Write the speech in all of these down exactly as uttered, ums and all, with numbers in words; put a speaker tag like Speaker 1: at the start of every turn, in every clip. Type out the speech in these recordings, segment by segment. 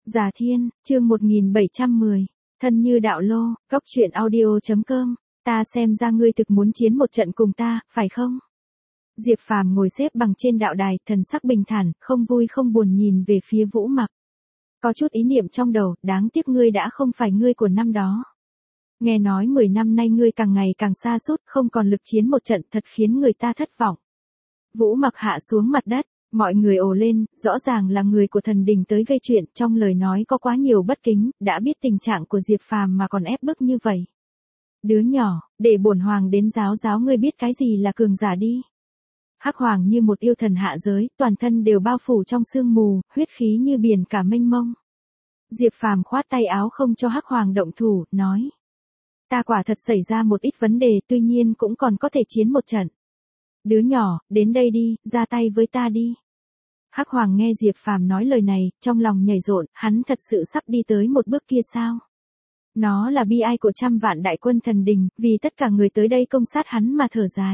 Speaker 1: Già Thiên, chương một nghìn bảy trăm mười. Thân như đạo lô, góc truyện audio.com. Ta xem ra ngươi thực muốn chiến một trận cùng ta, phải không? Diệp Phàm ngồi xếp bằng trên đạo đài, thần sắc bình thản, không vui không buồn nhìn về phía Vũ Mặc. Có chút ý niệm trong đầu, đáng tiếc ngươi đã không phải ngươi của năm đó. Nghe nói mười năm nay ngươi càng ngày càng xa sút, không còn lực chiến một trận, thật khiến người ta thất vọng. Vũ Mặc hạ xuống mặt đất. Mọi người ồ lên, rõ ràng là người của thần đình tới gây chuyện, trong lời nói có quá nhiều bất kính, đã biết tình trạng của Diệp Phàm mà còn ép bức như vậy. Đứa nhỏ, để bổn hoàng đến giáo giáo ngươi biết cái gì là cường giả đi. Hắc Hoàng như một yêu thần hạ giới, toàn thân đều bao phủ trong sương mù, huyết khí như biển cả mênh mông. Diệp Phàm khoát tay áo không cho Hắc Hoàng động thủ, nói: Ta quả thật xảy ra một ít vấn đề, tuy nhiên cũng còn có thể chiến một trận. Đứa nhỏ, đến đây đi, ra tay với ta đi. Hắc Hoàng nghe Diệp Phàm nói lời này, trong lòng nhảy rộn, hắn thật sự sắp đi tới một bước kia sao? Nó là bi ai của trăm vạn đại quân thần đình, vì tất cả người tới đây công sát hắn mà thở dài.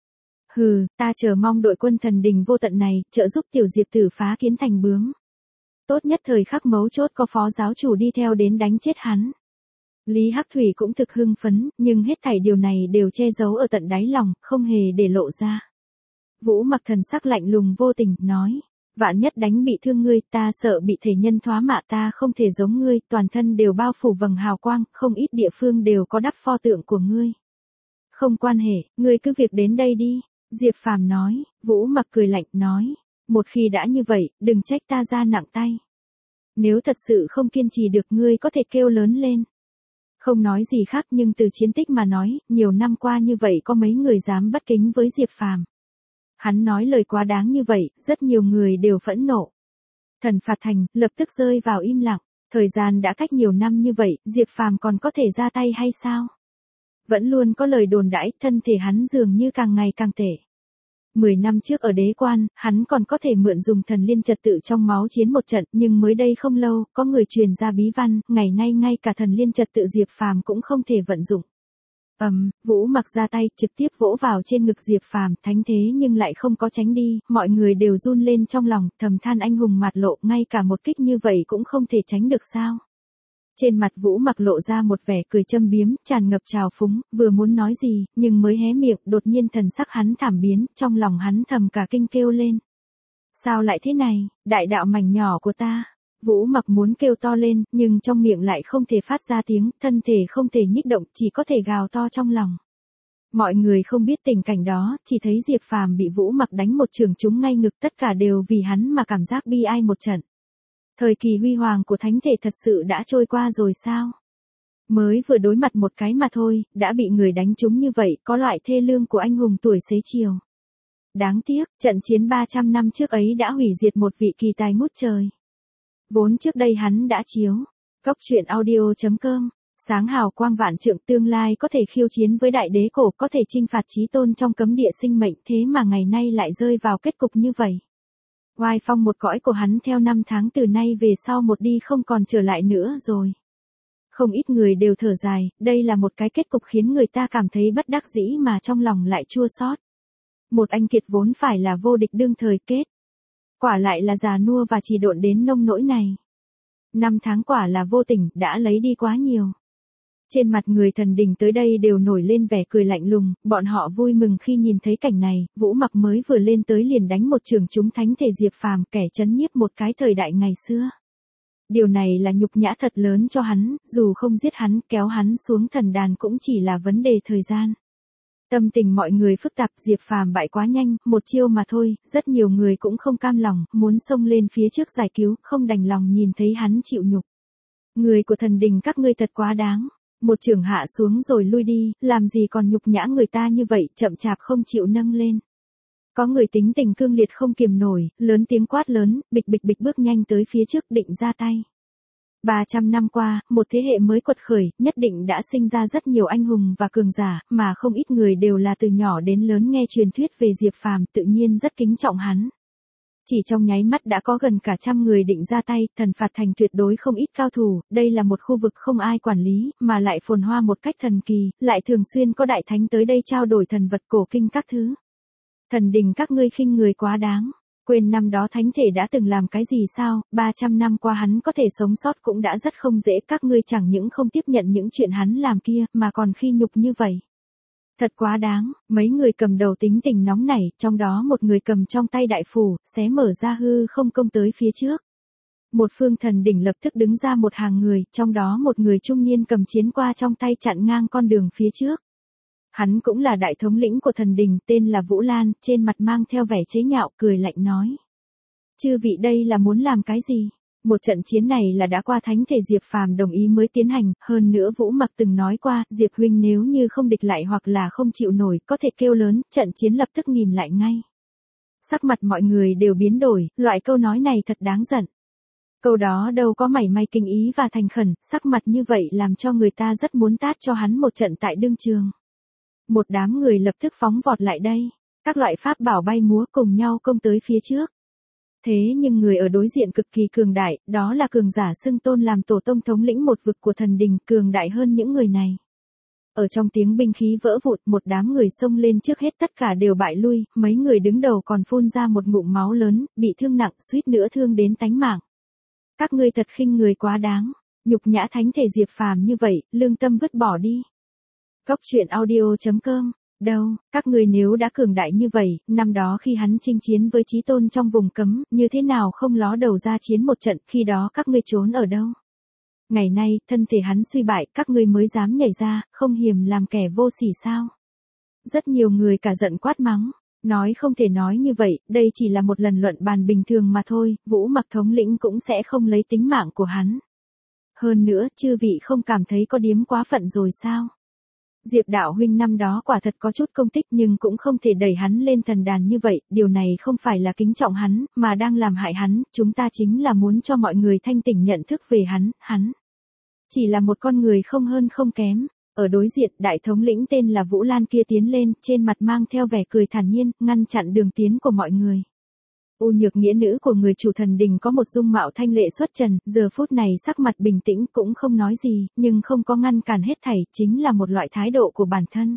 Speaker 1: Hừ, ta chờ mong đội quân thần đình vô tận này, trợ giúp tiểu Diệp tử phá kiến thành bướm. Tốt nhất thời khắc mấu chốt có phó giáo chủ đi theo đến đánh chết hắn. Lý Hắc Thủy cũng thực hưng phấn, nhưng hết thảy điều này đều che giấu ở tận đáy lòng, không hề để lộ ra. Vũ Mặc thần sắc lạnh lùng vô tình, nói: Vạn nhất đánh bị thương ngươi, ta sợ bị thể nhân thoá mạ, ta không thể giống ngươi, toàn thân đều bao phủ vầng hào quang, không ít địa phương đều có đắp pho tượng của ngươi. Không quan hệ, ngươi cứ việc đến đây đi, Diệp Phàm nói. Vũ Mặc cười lạnh, nói: Một khi đã như vậy, đừng trách ta ra nặng tay. Nếu thật sự không kiên trì được, ngươi có thể kêu lớn lên. Không nói gì khác, nhưng từ chiến tích mà nói, nhiều năm qua như vậy có mấy người dám bất kính với Diệp Phàm. Hắn nói lời quá đáng như vậy, rất nhiều người đều phẫn nộ. Thần Phạt Thành lập tức rơi vào im lặng, thời gian đã cách nhiều năm như vậy, Diệp Phàm còn có thể ra tay hay sao? Vẫn luôn có lời đồn đãi, thân thể hắn dường như càng ngày càng tệ. Mười năm trước ở đế quan, hắn còn có thể mượn dùng thần liên trật tự trong máu chiến một trận, nhưng mới đây không lâu, có người truyền ra bí văn, ngày nay ngay cả thần liên trật tự Diệp Phàm cũng không thể vận dụng. Ầm, um, Vũ Mặc ra tay, trực tiếp vỗ vào trên ngực Diệp Phàm, thánh thế nhưng lại không có tránh đi, mọi người đều run lên trong lòng, thầm than anh hùng mạt lộ, ngay cả một kích như vậy cũng không thể tránh được sao? Trên mặt Vũ Mặc lộ ra một vẻ cười châm biếm, tràn ngập trào phúng, vừa muốn nói gì, nhưng mới hé miệng, đột nhiên thần sắc hắn thảm biến, trong lòng hắn thầm cả kinh kêu lên. Sao lại thế này, đại đạo mảnh nhỏ của ta? Vũ Mặc muốn kêu to lên, nhưng trong miệng lại không thể phát ra tiếng, thân thể không thể nhích động, chỉ có thể gào to trong lòng. Mọi người không biết tình cảnh đó, chỉ thấy Diệp Phàm bị Vũ Mặc đánh một trường trúng ngay ngực, tất cả đều vì hắn mà cảm giác bi ai một trận. Thời kỳ huy hoàng của thánh thể thật sự đã trôi qua rồi sao? Mới vừa đối mặt một cái mà thôi, đã bị người đánh trúng như vậy, có loại thê lương của anh hùng tuổi xế chiều. Đáng tiếc, trận chiến ba trăm năm trước ấy đã hủy diệt một vị kỳ tài ngút trời. Vốn trước đây hắn đã chiếu. Góc truyện audio.com. Sáng hào quang vạn trượng, tương lai có thể khiêu chiến với đại đế cổ, có thể chinh phạt chí tôn trong cấm địa sinh mệnh, thế mà ngày nay lại rơi vào kết cục như vậy. Oai phong một cõi của hắn theo năm tháng từ nay về sau một đi không còn trở lại nữa rồi. Không ít người đều thở dài, đây là một cái kết cục khiến người ta cảm thấy bất đắc dĩ mà trong lòng lại chua xót. Một anh kiệt vốn phải là vô địch đương thời kết. Quả lại là già nua và chỉ độn đến nông nỗi này. Năm tháng quả là vô tình, đã lấy đi quá nhiều. Trên mặt người thần đình tới đây đều nổi lên vẻ cười lạnh lùng, bọn họ vui mừng khi nhìn thấy cảnh này, Vũ Mặc mới vừa lên tới liền đánh một trường trúng thánh thể Diệp Phàm, kẻ chấn nhiếp một cái thời đại ngày xưa. Điều này là nhục nhã thật lớn cho hắn, dù không giết hắn, kéo hắn xuống thần đàn cũng chỉ là vấn đề thời gian. Tâm tình mọi người phức tạp, Diệp Phàm bại quá nhanh, một chiêu mà thôi, rất nhiều người cũng không cam lòng, muốn xông lên phía trước giải cứu, không đành lòng nhìn thấy hắn chịu nhục. Người của thần đình các ngươi thật quá đáng. Một trường hạ xuống rồi lui đi, làm gì còn nhục nhã người ta như vậy, chậm chạp không chịu nâng lên. Có người tính tình cương liệt không kiềm nổi, lớn tiếng quát lớn, bịch bịch bịch bước nhanh tới phía trước định ra tay. ba trăm năm qua, một thế hệ mới quật khởi, nhất định đã sinh ra rất nhiều anh hùng và cường giả, mà không ít người đều là từ nhỏ đến lớn nghe truyền thuyết về Diệp Phàm, tự nhiên rất kính trọng hắn. Chỉ trong nháy mắt đã có gần cả trăm người định ra tay, Thần Phạt Thành tuyệt đối không ít cao thủ, đây là một khu vực không ai quản lý, mà lại phồn hoa một cách thần kỳ, lại thường xuyên có đại thánh tới đây trao đổi thần vật cổ kinh các thứ. Thần đình các ngươi khinh người quá đáng. Quên năm đó thánh thể đã từng làm cái gì sao, ba trăm năm qua hắn có thể sống sót cũng đã rất không dễ, các ngươi chẳng những không tiếp nhận những chuyện hắn làm kia, mà còn khi nhục như vậy. Thật quá đáng, mấy người cầm đầu tính tình nóng nảy, trong đó một người cầm trong tay đại phủ, xé mở ra hư không công tới phía trước. Một phương thần đỉnh lập tức đứng ra một hàng người, trong đó một người trung niên cầm chiến qua trong tay chặn ngang con đường phía trước. Hắn cũng là đại thống lĩnh của thần đình, tên là Vũ Lan, trên mặt mang theo vẻ chế nhạo, cười lạnh nói. Chư vị đây là muốn làm cái gì? Một trận chiến này là đã qua thánh thể Diệp Phàm đồng ý mới tiến hành, hơn nữa Vũ Mặc từng nói qua, Diệp huynh nếu như không địch lại hoặc là không chịu nổi, có thể kêu lớn, trận chiến lập tức nghìm lại ngay. Sắc mặt mọi người đều biến đổi, loại câu nói này thật đáng giận. Câu đó đâu có mảy may kinh ý và thành khẩn, sắc mặt như vậy làm cho người ta rất muốn tát cho hắn một trận tại đương trường. Một đám người lập tức phóng vọt lại đây, các loại pháp bảo bay múa cùng nhau công tới phía trước. Thế nhưng người ở đối diện cực kỳ cường đại, đó là cường giả xưng tôn làm tổ tông thống lĩnh một vực của thần đình, cường đại hơn những người này. Ở trong tiếng binh khí vỡ vụn, một đám người xông lên trước hết tất cả đều bại lui, mấy người đứng đầu còn phun ra một ngụm máu lớn, bị thương nặng, suýt nữa thương đến tánh mạng. Các ngươi thật khinh người quá đáng, nhục nhã thánh thể Diệp Phàm như vậy, lương tâm vứt bỏ đi. Góc truyện audio chấm com. Đâu, các người nếu đã cường đại như vậy, năm đó khi hắn chinh chiến với chí tôn trong vùng cấm, như thế nào không ló đầu ra chiến một trận, khi đó các ngươi trốn ở đâu? Ngày nay, thân thể hắn suy bại, các ngươi mới dám nhảy ra, không hiềm làm kẻ vô sỉ sao? Rất nhiều người cả giận quát mắng, nói không thể nói như vậy, đây chỉ là một lần luận bàn bình thường mà thôi, Vũ Mặc thống lĩnh cũng sẽ không lấy tính mạng của hắn. Hơn nữa, chư vị không cảm thấy có điếm quá phận rồi sao? Diệp đạo huynh năm đó quả thật có chút công tích nhưng cũng không thể đẩy hắn lên thần đàn như vậy, điều này không phải là kính trọng hắn, mà đang làm hại hắn, chúng ta chính là muốn cho mọi người thanh tỉnh nhận thức về hắn, hắn. Chỉ là một con người không hơn không kém. Ở đối diện, đại thống lĩnh tên là Vũ Lan kia tiến lên, trên mặt mang theo vẻ cười thản nhiên, ngăn chặn đường tiến của mọi người. U Nhược nghĩa nữ của người chủ thần đình có một dung mạo thanh lệ xuất trần, giờ phút này sắc mặt bình tĩnh cũng không nói gì, nhưng không có ngăn cản hết thảy, chính là một loại thái độ của bản thân.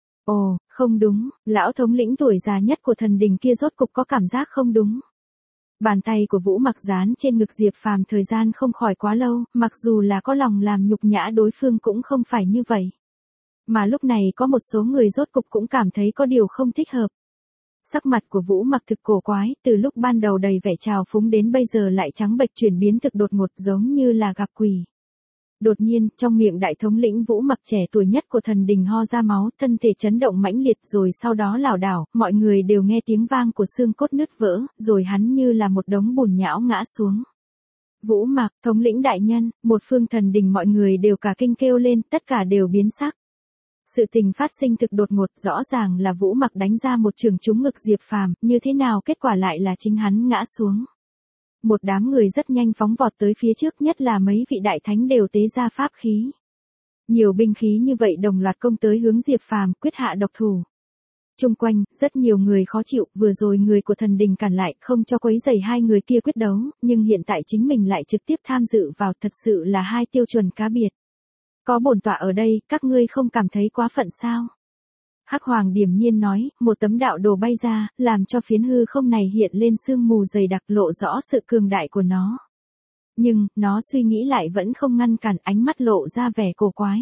Speaker 1: Ồ, không đúng, lão thống lĩnh tuổi già nhất của thần đình kia rốt cục có cảm giác không đúng. Bàn tay của Vũ Mặc dán trên ngực Diệp Phàm thời gian không khỏi quá lâu, mặc dù là có lòng làm nhục nhã đối phương cũng không phải như vậy. Mà lúc này có một số người rốt cục cũng cảm thấy có điều không thích hợp. Sắc mặt của Vũ Mặc thực cổ quái, từ lúc ban đầu đầy vẻ trào phúng đến bây giờ lại trắng bệch chuyển biến thực đột ngột giống như là gặp quỷ. Đột nhiên, trong miệng đại thống lĩnh Vũ Mặc trẻ tuổi nhất của thần đình ho ra máu, thân thể chấn động mãnh liệt rồi sau đó lảo đảo, mọi người đều nghe tiếng vang của xương cốt nứt vỡ, rồi hắn như là một đống bùn nhão ngã xuống. Vũ Mặc, thống lĩnh đại nhân, một phương thần đình mọi người đều cả kinh kêu lên, tất cả đều biến sắc. Sự tình phát sinh thực đột ngột, rõ ràng là Vũ Mặc đánh ra một trường trúng ngực Diệp Phàm, như thế nào kết quả lại là chính hắn ngã xuống. Một đám người rất nhanh phóng vọt tới phía trước, nhất là mấy vị đại thánh đều tế ra pháp khí. Nhiều binh khí như vậy đồng loạt công tới hướng Diệp Phàm, quyết hạ độc thủ. Chung quanh, rất nhiều người khó chịu, vừa rồi người của thần đình cản lại, không cho quấy rầy hai người kia quyết đấu, nhưng hiện tại chính mình lại trực tiếp tham dự vào, thật sự là hai tiêu chuẩn cá biệt. Có bổn tọa ở đây, các ngươi không cảm thấy quá phận sao? Hắc Hoàng điềm nhiên nói, một tấm đạo đồ bay ra, làm cho phiến hư không này hiện lên sương mù dày đặc, lộ rõ sự cường đại của nó. Nhưng, nó suy nghĩ lại vẫn không ngăn cản, ánh mắt lộ ra vẻ cổ quái.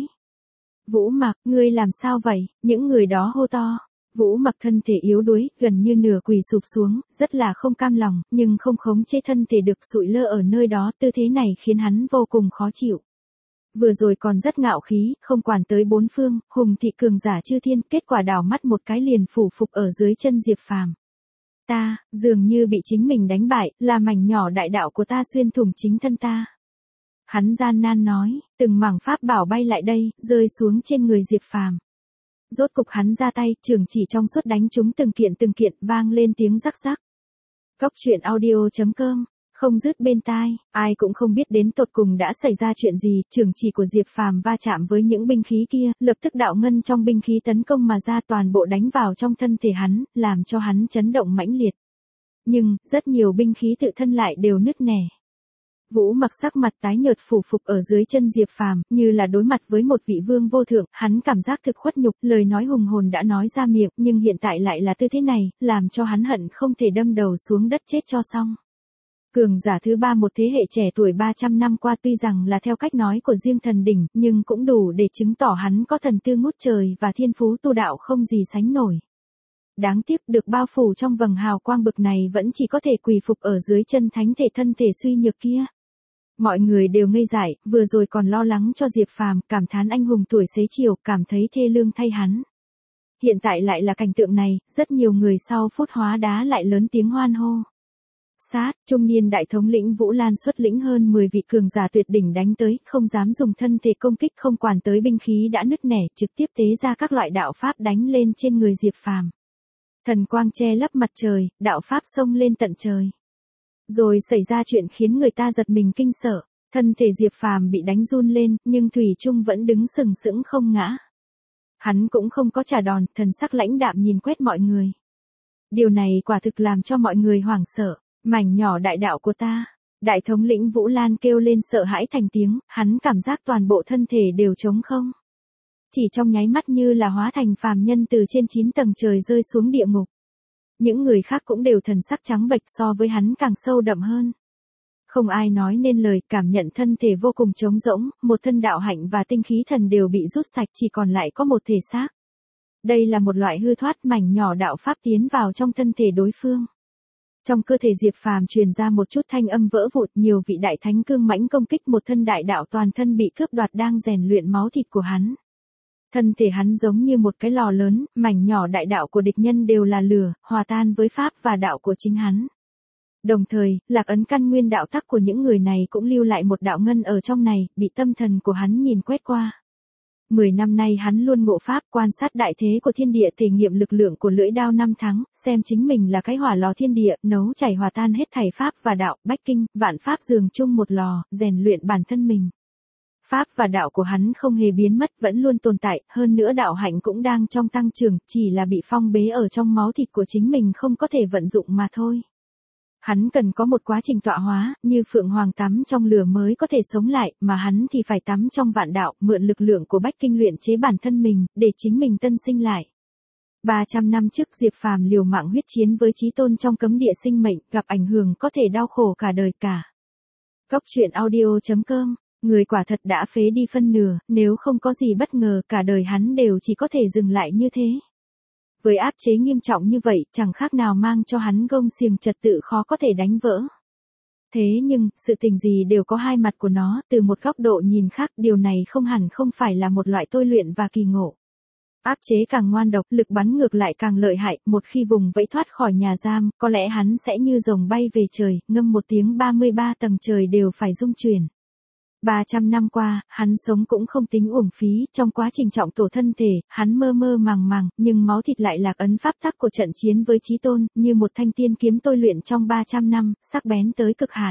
Speaker 1: Vũ Mặc, ngươi làm sao vậy? Những người đó hô to. Vũ Mặc thân thể yếu đuối, gần như nửa quỳ sụp xuống, rất là không cam lòng, nhưng không khống chế thân thể được, sụi lơ ở nơi đó, tư thế này khiến hắn vô cùng khó chịu. Vừa rồi còn rất ngạo khí, không quản tới bốn phương, hùng thị cường giả chư thiên, kết quả đảo mắt một cái liền phủ phục ở dưới chân Diệp Phàm. Ta, dường như bị chính mình đánh bại, là mảnh nhỏ đại đạo của ta xuyên thủng chính thân ta. Hắn gian nan nói, từng mảng pháp bảo bay lại đây, rơi xuống trên người Diệp Phàm. Rốt cục hắn ra tay, trường chỉ trong suốt đánh chúng từng kiện từng kiện, vang lên tiếng rắc rắc. Góc truyện audio chấm com. Không dứt bên tai, ai cũng không biết đến tột cùng đã xảy ra chuyện gì, trường chỉ của Diệp Phàm va chạm với những binh khí kia, lập tức đạo ngân trong binh khí tấn công mà ra, toàn bộ đánh vào trong thân thể hắn, làm cho hắn chấn động mãnh liệt. Nhưng, rất nhiều binh khí tự thân lại đều nứt nẻ. Vũ Mặc sắc mặt tái nhợt phủ phục ở dưới chân Diệp Phàm, như là đối mặt với một vị vương vô thượng, hắn cảm giác thực khuất nhục, lời nói hùng hồn đã nói ra miệng, nhưng hiện tại lại là tư thế này, làm cho hắn hận không thể đâm đầu xuống đất chết cho xong. Cường giả thứ ba một thế hệ trẻ tuổi ba trăm năm qua tuy rằng là theo cách nói của riêng thần đỉnh, nhưng cũng đủ để chứng tỏ hắn có thần tư ngút trời và thiên phú tu đạo không gì sánh nổi. Đáng tiếc được bao phủ trong vầng hào quang bực này vẫn chỉ có thể quỳ phục ở dưới chân thánh thể thân thể suy nhược kia. Mọi người đều ngây dại, vừa rồi còn lo lắng cho Diệp Phàm, cảm thán anh hùng tuổi xế chiều, cảm thấy thê lương thay hắn. Hiện tại lại là cảnh tượng này, rất nhiều người sau phút hóa đá lại lớn tiếng hoan hô. Sát, trung niên đại thống lĩnh Vũ Lan xuất lĩnh hơn mười vị cường giả tuyệt đỉnh đánh tới, không dám dùng thân thể công kích, không quản tới binh khí đã nứt nẻ, trực tiếp tế ra các loại đạo pháp đánh lên trên người Diệp Phàm. Thần quang che lấp mặt trời, đạo pháp xông lên tận trời. Rồi xảy ra chuyện khiến người ta giật mình kinh sợ, thân thể Diệp Phàm bị đánh run lên, nhưng thủy chung vẫn đứng sừng sững không ngã. Hắn cũng không có trả đòn, thần sắc lãnh đạm nhìn quét mọi người. Điều này quả thực làm cho mọi người hoảng sợ. Mảnh nhỏ đại đạo của ta. Đại thống lĩnh Vũ Lan kêu lên sợ hãi thành tiếng, hắn cảm giác toàn bộ thân thể đều trống không. Chỉ trong nháy mắt như là hóa thành phàm nhân từ trên chín tầng trời rơi xuống địa ngục. Những người khác cũng đều thần sắc trắng bệch, so với hắn càng sâu đậm hơn. Không ai nói nên lời, cảm nhận thân thể vô cùng trống rỗng, một thân đạo hạnh và tinh khí thần đều bị rút sạch, chỉ còn lại có một thể xác. Đây là một loại hư thoát, mảnh nhỏ đạo pháp tiến vào trong thân thể đối phương. Trong cơ thể Diệp Phàm truyền ra một chút thanh âm vỡ vụn, nhiều vị đại thánh cương mãnh công kích một thân đại đạo toàn thân bị cướp đoạt đang rèn luyện máu thịt của hắn. Thân thể hắn giống như một cái lò lớn, mảnh nhỏ đại đạo của địch nhân đều là lửa, hòa tan với pháp và đạo của chính hắn. Đồng thời, lạc ấn căn nguyên đạo tắc của những người này cũng lưu lại một đạo ngân ở trong này, bị tâm thần của hắn nhìn quét qua. Mười năm nay hắn luôn ngộ pháp, quan sát đại thế của thiên địa, thể nghiệm lực lượng của lưỡi đao năm tháng, xem chính mình là cái hỏa lò thiên địa, nấu chảy hòa tan hết thảy pháp và đạo, bách kinh, vạn pháp dường chung một lò, rèn luyện bản thân mình. Pháp và đạo của hắn không hề biến mất, vẫn luôn tồn tại, hơn nữa đạo hạnh cũng đang trong tăng trưởng, chỉ là bị phong bế ở trong máu thịt của chính mình không có thể vận dụng mà thôi. Hắn cần có một quá trình tọa hóa, như phượng hoàng tắm trong lửa mới có thể sống lại, mà hắn thì phải tắm trong vạn đạo, mượn lực lượng của bách kinh luyện chế bản thân mình, để chính mình tân sinh lại. ba trăm năm trước Diệp Phàm liều mạng huyết chiến với Chí Tôn trong cấm địa sinh mệnh, gặp ảnh hưởng có thể đau khổ cả đời cả. Góc truyện audio chấm com, người quả thật đã phế đi phân nửa, nếu không có gì bất ngờ cả đời hắn đều chỉ có thể dừng lại như thế. Với áp chế nghiêm trọng như vậy, chẳng khác nào mang cho hắn gông xiềng trật tự khó có thể đánh vỡ. Thế nhưng, sự tình gì đều có hai mặt của nó, từ một góc độ nhìn khác, điều này không hẳn không phải là một loại tôi luyện và kỳ ngộ. Áp chế càng ngoan độc, lực bắn ngược lại càng lợi hại, một khi vùng vẫy thoát khỏi nhà giam, có lẽ hắn sẽ như rồng bay về trời, ngâm một tiếng ba mươi ba tầng trời đều phải rung chuyển. ba trăm năm qua, hắn sống cũng không tính uổng phí, trong quá trình trọng tổ thân thể, hắn mơ mơ màng màng, nhưng máu thịt lại lạc ấn pháp tắc của trận chiến với Chí Tôn, như một thanh tiên kiếm tôi luyện trong ba trăm năm, sắc bén tới cực hạn.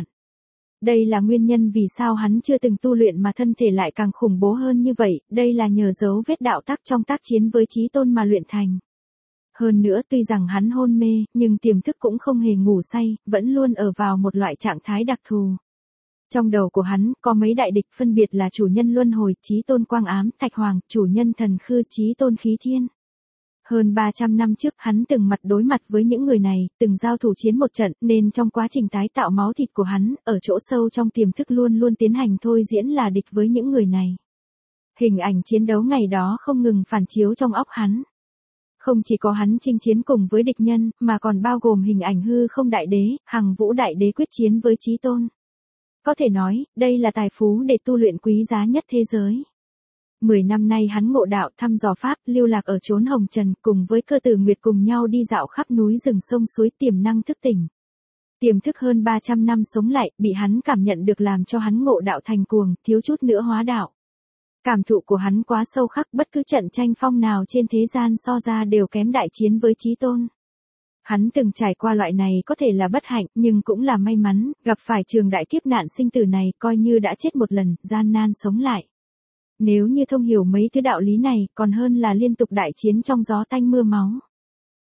Speaker 1: Đây là nguyên nhân vì sao hắn chưa từng tu luyện mà thân thể lại càng khủng bố hơn như vậy, đây là nhờ dấu vết đạo tắc trong tác chiến với Chí Tôn mà luyện thành. Hơn nữa tuy rằng hắn hôn mê, nhưng tiềm thức cũng không hề ngủ say, vẫn luôn ở vào một loại trạng thái đặc thù. Trong đầu của hắn, có mấy đại địch phân biệt là chủ nhân luân hồi, Chí Tôn quang ám, Thạch Hoàng, chủ nhân thần khư, Chí Tôn khí thiên. Hơn ba trăm năm trước, hắn từng mặt đối mặt với những người này, từng giao thủ chiến một trận, nên trong quá trình tái tạo máu thịt của hắn, ở chỗ sâu trong tiềm thức luôn luôn tiến hành thôi diễn là địch với những người này. Hình ảnh chiến đấu ngày đó không ngừng phản chiếu trong óc hắn. Không chỉ có hắn chinh chiến cùng với địch nhân, mà còn bao gồm hình ảnh hư không đại đế, Hằng Vũ đại đế quyết chiến với Chí Tôn. Có thể nói, đây là tài phú để tu luyện quý giá nhất thế giới. Mười năm nay hắn ngộ đạo, thăm dò pháp, lưu lạc ở chốn hồng trần, cùng với Cơ Tử Nguyệt cùng nhau đi dạo khắp núi rừng sông suối, tiềm năng thức tỉnh. Tiềm thức hơn ba trăm năm sống lại, bị hắn cảm nhận được làm cho hắn ngộ đạo thành cuồng, thiếu chút nữa hóa đạo. Cảm thụ của hắn quá sâu khắc, bất cứ trận tranh phong nào trên thế gian so ra đều kém đại chiến với Chí Tôn. Hắn từng trải qua loại này có thể là bất hạnh, nhưng cũng là may mắn, gặp phải trường đại kiếp nạn sinh tử này, coi như đã chết một lần, gian nan sống lại. Nếu như thông hiểu mấy thứ đạo lý này, còn hơn là liên tục đại chiến trong gió tanh mưa máu.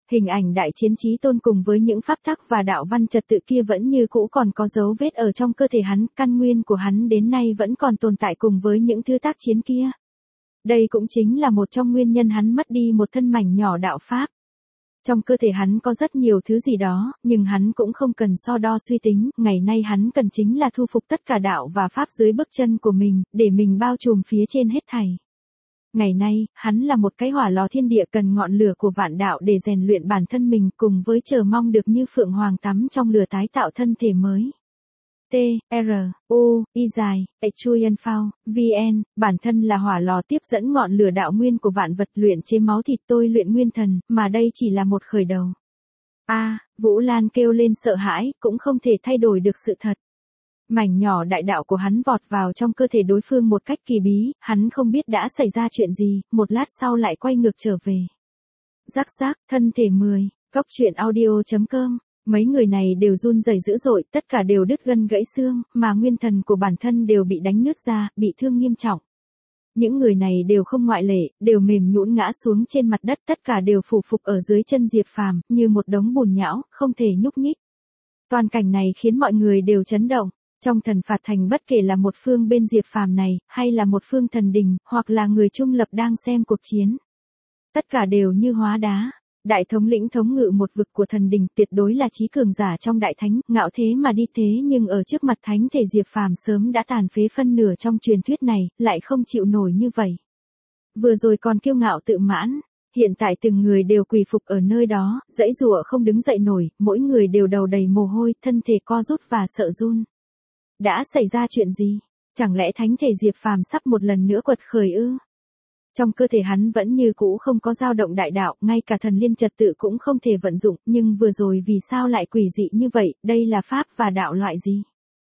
Speaker 1: Hình ảnh đại chiến chí tôn cùng với những pháp tắc và đạo văn trật tự kia vẫn như cũ còn có dấu vết ở trong cơ thể hắn, căn nguyên của hắn đến nay vẫn còn tồn tại cùng với những thứ tác chiến kia. Đây cũng chính là một trong nguyên nhân hắn mất đi một thân mảnh nhỏ đạo pháp. Trong cơ thể hắn có rất nhiều thứ gì đó, nhưng hắn cũng không cần so đo suy tính, ngày nay hắn cần chính là thu phục tất cả đạo và pháp dưới bước chân của mình, để mình bao trùm phía trên hết thảy. Ngày nay, hắn là một cái hỏa lò thiên địa cần ngọn lửa của vạn đạo để rèn luyện bản thân mình cùng với chờ mong được như phượng hoàng tắm trong lửa tái tạo thân thể mới. T, R, U, Y dài, Chuyen Phao, V N, bản thân là hỏa lò tiếp dẫn ngọn lửa đạo nguyên của vạn vật luyện chế máu thịt tôi luyện nguyên thần, mà đây chỉ là một khởi đầu. A, à, Vũ Lan kêu lên sợ hãi, cũng không thể thay đổi được sự thật. Mảnh nhỏ đại đạo của hắn vọt vào trong cơ thể đối phương một cách kỳ bí, hắn không biết đã xảy ra chuyện gì, một lát sau lại quay ngược trở về. Rắc rắc, thân thể mười, Cóc truyện audio chấm com. Mấy người này đều run rẩy dữ dội, tất cả đều đứt gân gãy xương, mà nguyên thần của bản thân đều bị đánh nứt ra, bị thương nghiêm trọng. Những người này đều không ngoại lệ, đều mềm nhũn ngã xuống trên mặt đất, tất cả đều phủ phục ở dưới chân Diệp Phàm, như một đống bùn nhão, không thể nhúc nhích. Toàn cảnh này khiến mọi người đều chấn động. Trong thần phạt thành bất kể là một phương bên Diệp Phàm này, hay là một phương thần đình, hoặc là người trung lập đang xem cuộc chiến. Tất cả đều như hóa đá. Đại thống lĩnh thống ngự một vực của thần đình tuyệt đối là trí cường giả trong đại thánh, ngạo thế mà đi thế nhưng ở trước mặt thánh thể Diệp Phàm sớm đã tàn phế phân nửa trong truyền thuyết này, lại không chịu nổi như vậy. Vừa rồi còn kiêu ngạo tự mãn, hiện tại từng người đều quỳ phục ở nơi đó, dãy giụa không đứng dậy nổi, mỗi người đều đầu đầy mồ hôi, thân thể co rút và sợ run. Đã xảy ra chuyện gì? Chẳng lẽ thánh thể Diệp Phàm sắp một lần nữa quật khởi ư? Trong cơ thể hắn vẫn như cũ không có dao động đại đạo, ngay cả thần liên trật tự cũng không thể vận dụng, nhưng vừa rồi vì sao lại quỷ dị như vậy, đây là pháp và đạo loại gì?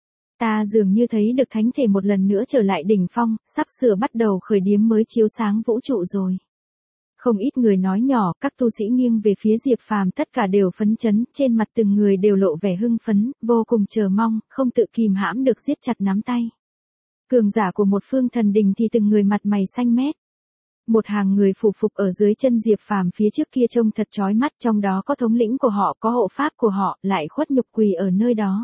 Speaker 1: Ta dường như thấy được thánh thể một lần nữa trở lại đỉnh phong, sắp sửa bắt đầu khởi điếm mới chiếu sáng vũ trụ rồi. Không ít người nói nhỏ, các tu sĩ nghiêng về phía Diệp Phàm tất cả đều phấn chấn, trên mặt từng người đều lộ vẻ hưng phấn, vô cùng chờ mong, không tự kìm hãm được siết chặt nắm tay. Cường giả của một phương thần đình thì từng người mặt mày xanh mét. Một hàng người phủ phục ở dưới chân Diệp Phàm phía trước kia trông thật chói mắt, trong đó có thống lĩnh của họ, có hộ pháp của họ, lại khuất nhục quỳ ở nơi đó.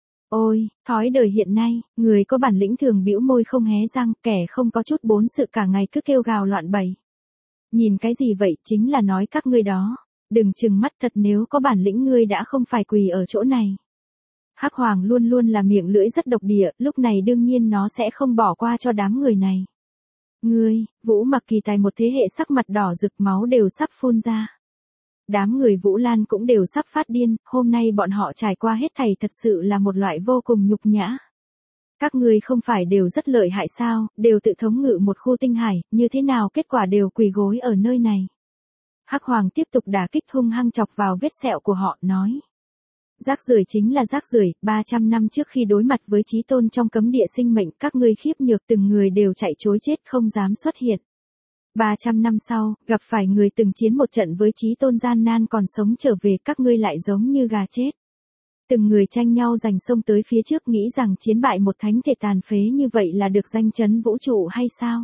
Speaker 1: Ôi, thói đời hiện nay, người có bản lĩnh thường bĩu môi không hé răng, kẻ không có chút bốn sự cả ngày cứ kêu gào loạn bày. Nhìn cái gì vậy, chính là nói các ngươi đó. Đừng trừng mắt thật, nếu có bản lĩnh ngươi đã không phải quỳ ở chỗ này. Hắc Hoàng luôn luôn là miệng lưỡi rất độc địa, lúc này đương nhiên nó sẽ không bỏ qua cho đám người này. Ngươi, Vũ Mặc Kỳ Tài một thế hệ sắc mặt đỏ rực, máu đều sắp phun ra. Đám người Vũ Lan cũng đều sắp phát điên, hôm nay bọn họ trải qua hết thảy thật sự là một loại vô cùng nhục nhã. Các ngươi không phải đều rất lợi hại sao, đều tự thống ngự một khu tinh hải, như thế nào kết quả đều quỳ gối ở nơi này. Hắc Hoàng tiếp tục đả kích hung hăng chọc vào vết sẹo của họ, nói. Rác rưởi chính là rác rưởi, ba trăm năm trước khi đối mặt với chí tôn trong cấm địa sinh mệnh, các ngươi khiếp nhược từng người đều chạy trối chết không dám xuất hiện. ba trăm năm sau, gặp phải người từng chiến một trận với chí tôn gian nan còn sống trở về, các ngươi lại giống như gà chết. Từng người tranh nhau giành sông tới phía trước, nghĩ rằng chiến bại một thánh thể tàn phế như vậy là được danh chấn vũ trụ hay sao?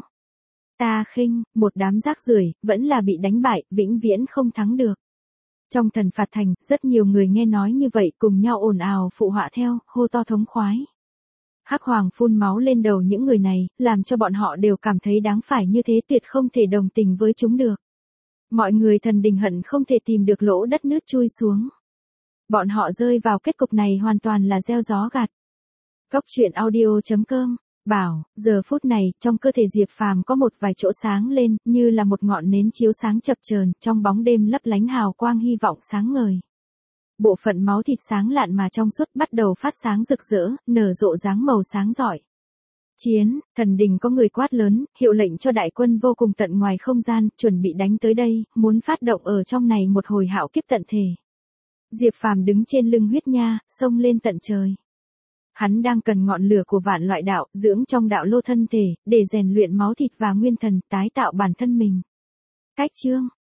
Speaker 1: Ta khinh, một đám rác rưởi, vẫn là bị đánh bại, vĩnh viễn không thắng được. Trong thần phạt thành, rất nhiều người nghe nói như vậy cùng nhau ồn ào phụ họa theo, hô to thống khoái. Hắc Hoàng phun máu lên đầu những người này, làm cho bọn họ đều cảm thấy đáng phải như thế, tuyệt không thể đồng tình với chúng được. Mọi người thần đình hận không thể tìm được lỗ đất nứt chui xuống. Bọn họ rơi vào kết cục này hoàn toàn là gieo gió gặt. Cóc truyện audio chấm com bảo, giờ phút này, trong cơ thể Diệp Phàm có một vài chỗ sáng lên, như là một ngọn nến chiếu sáng chập chờn, trong bóng đêm lấp lánh hào quang hy vọng sáng ngời. Bộ phận máu thịt sáng lạn mà trong suốt bắt đầu phát sáng rực rỡ, nở rộ dáng màu sáng rọi. Chiến, thần đình có người quát lớn, hiệu lệnh cho đại quân vô cùng tận ngoài không gian, chuẩn bị đánh tới đây, muốn phát động ở trong này một hồi hạo kiếp tận thể. Diệp Phàm đứng trên lưng huyết nha, xông lên tận trời. Hắn đang cần ngọn lửa của vạn loại đạo, dưỡng trong đạo lô thân thể, để rèn luyện máu thịt và nguyên thần, tái tạo bản thân mình. Cách chương